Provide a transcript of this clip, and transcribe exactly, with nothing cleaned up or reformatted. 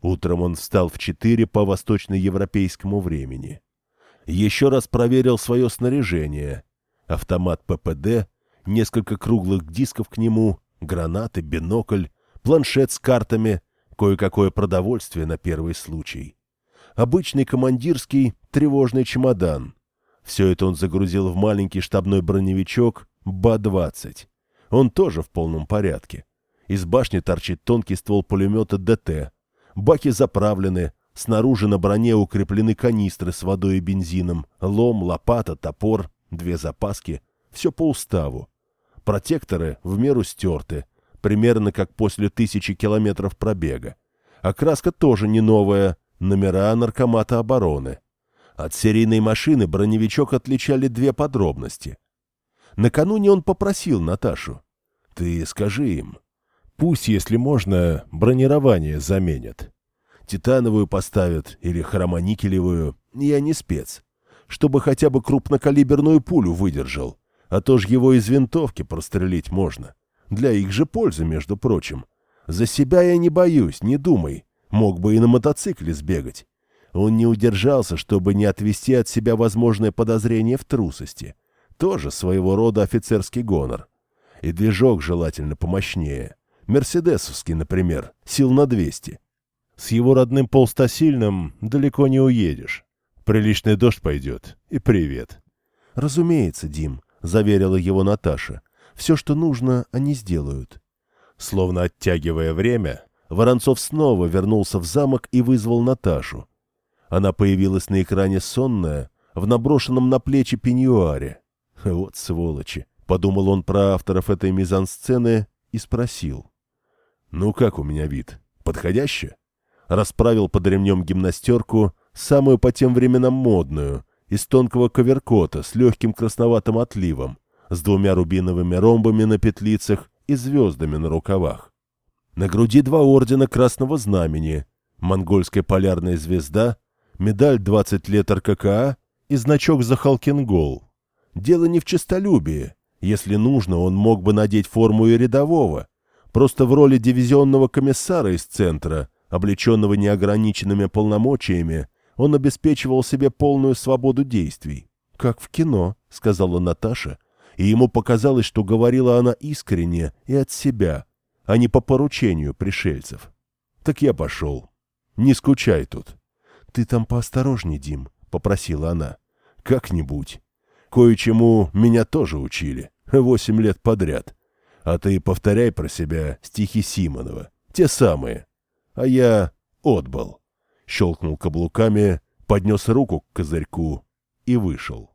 Утром он встал в четыре по восточноевропейскому времени. Еще раз проверил свое снаряжение. Автомат ППД, несколько круглых дисков к нему, гранаты, бинокль, планшет с картами, кое-какое продовольствие на первый случай. Обычный командирский тревожный чемодан. Все это он загрузил в маленький штабной броневичок Ба двадцать. Он тоже в полном порядке. Из башни торчит тонкий ствол пулемета ДТ. Баки заправлены, снаружи на броне укреплены канистры с водой и бензином, лом, лопата, топор, две запаски. Все по уставу. Протекторы в меру стерты, примерно как после тысячи километров пробега. Окраска тоже не новая, номера наркомата обороны. От серийной машины броневичок отличали две подробности. Накануне он попросил Наташу: «Ты скажи им, пусть, если можно, бронирование заменят. Титановую поставят или хромоникелевую, я не спец, чтобы хотя бы крупнокалиберную пулю выдержал, а то ж его из винтовки прострелить можно. Для их же пользы, между прочим. За себя я не боюсь, не думай, мог бы и на мотоцикле сбегать». Он не удержался, чтобы не отвести от себя возможное подозрение в трусости. Тоже своего рода офицерский гонор. И движок желательно помощнее. Мерседесовский, например, сил на двести. С его родным полстосильным далеко не уедешь. Приличный дождь пойдет, и привет. — Разумеется, Дим, — заверила его Наташа. — Все, что нужно, они сделают. Словно оттягивая время, Воронцов снова вернулся в замок и вызвал Наташу. Она появилась на экране сонная, в наброшенном на плечи пеньюаре. «Вот сволочи!» — подумал он про авторов этой мизансцены и спросил. «Ну как у меня вид? Подходяще?» Расправил под ремнем гимнастерку, самую по тем временам модную, из тонкого коверкота с легким красноватым отливом, с двумя рубиновыми ромбами на петлицах и звездами на рукавах. На груди два ордена Красного Знамени, монгольская полярная звезда, медаль двадцать лет РККА и значок за Халкингол. Дело не в честолюбии. Если нужно, он мог бы надеть форму и рядового. Просто в роли дивизионного комиссара из центра, облеченного неограниченными полномочиями, он обеспечивал себе полную свободу действий. «Как в кино», — сказала Наташа, и ему показалось, что говорила она искренне и от себя, а не по поручению пришельцев. «Так я пошел. Не скучай тут». «Ты там поосторожней, Дим», — попросила она. «Как-нибудь. Кое-чему меня тоже учили. Восемь лет подряд. А ты повторяй про себя стихи Симонова. Те самые. А я отбыл». Щелкнул каблуками, поднес руку к козырьку и вышел.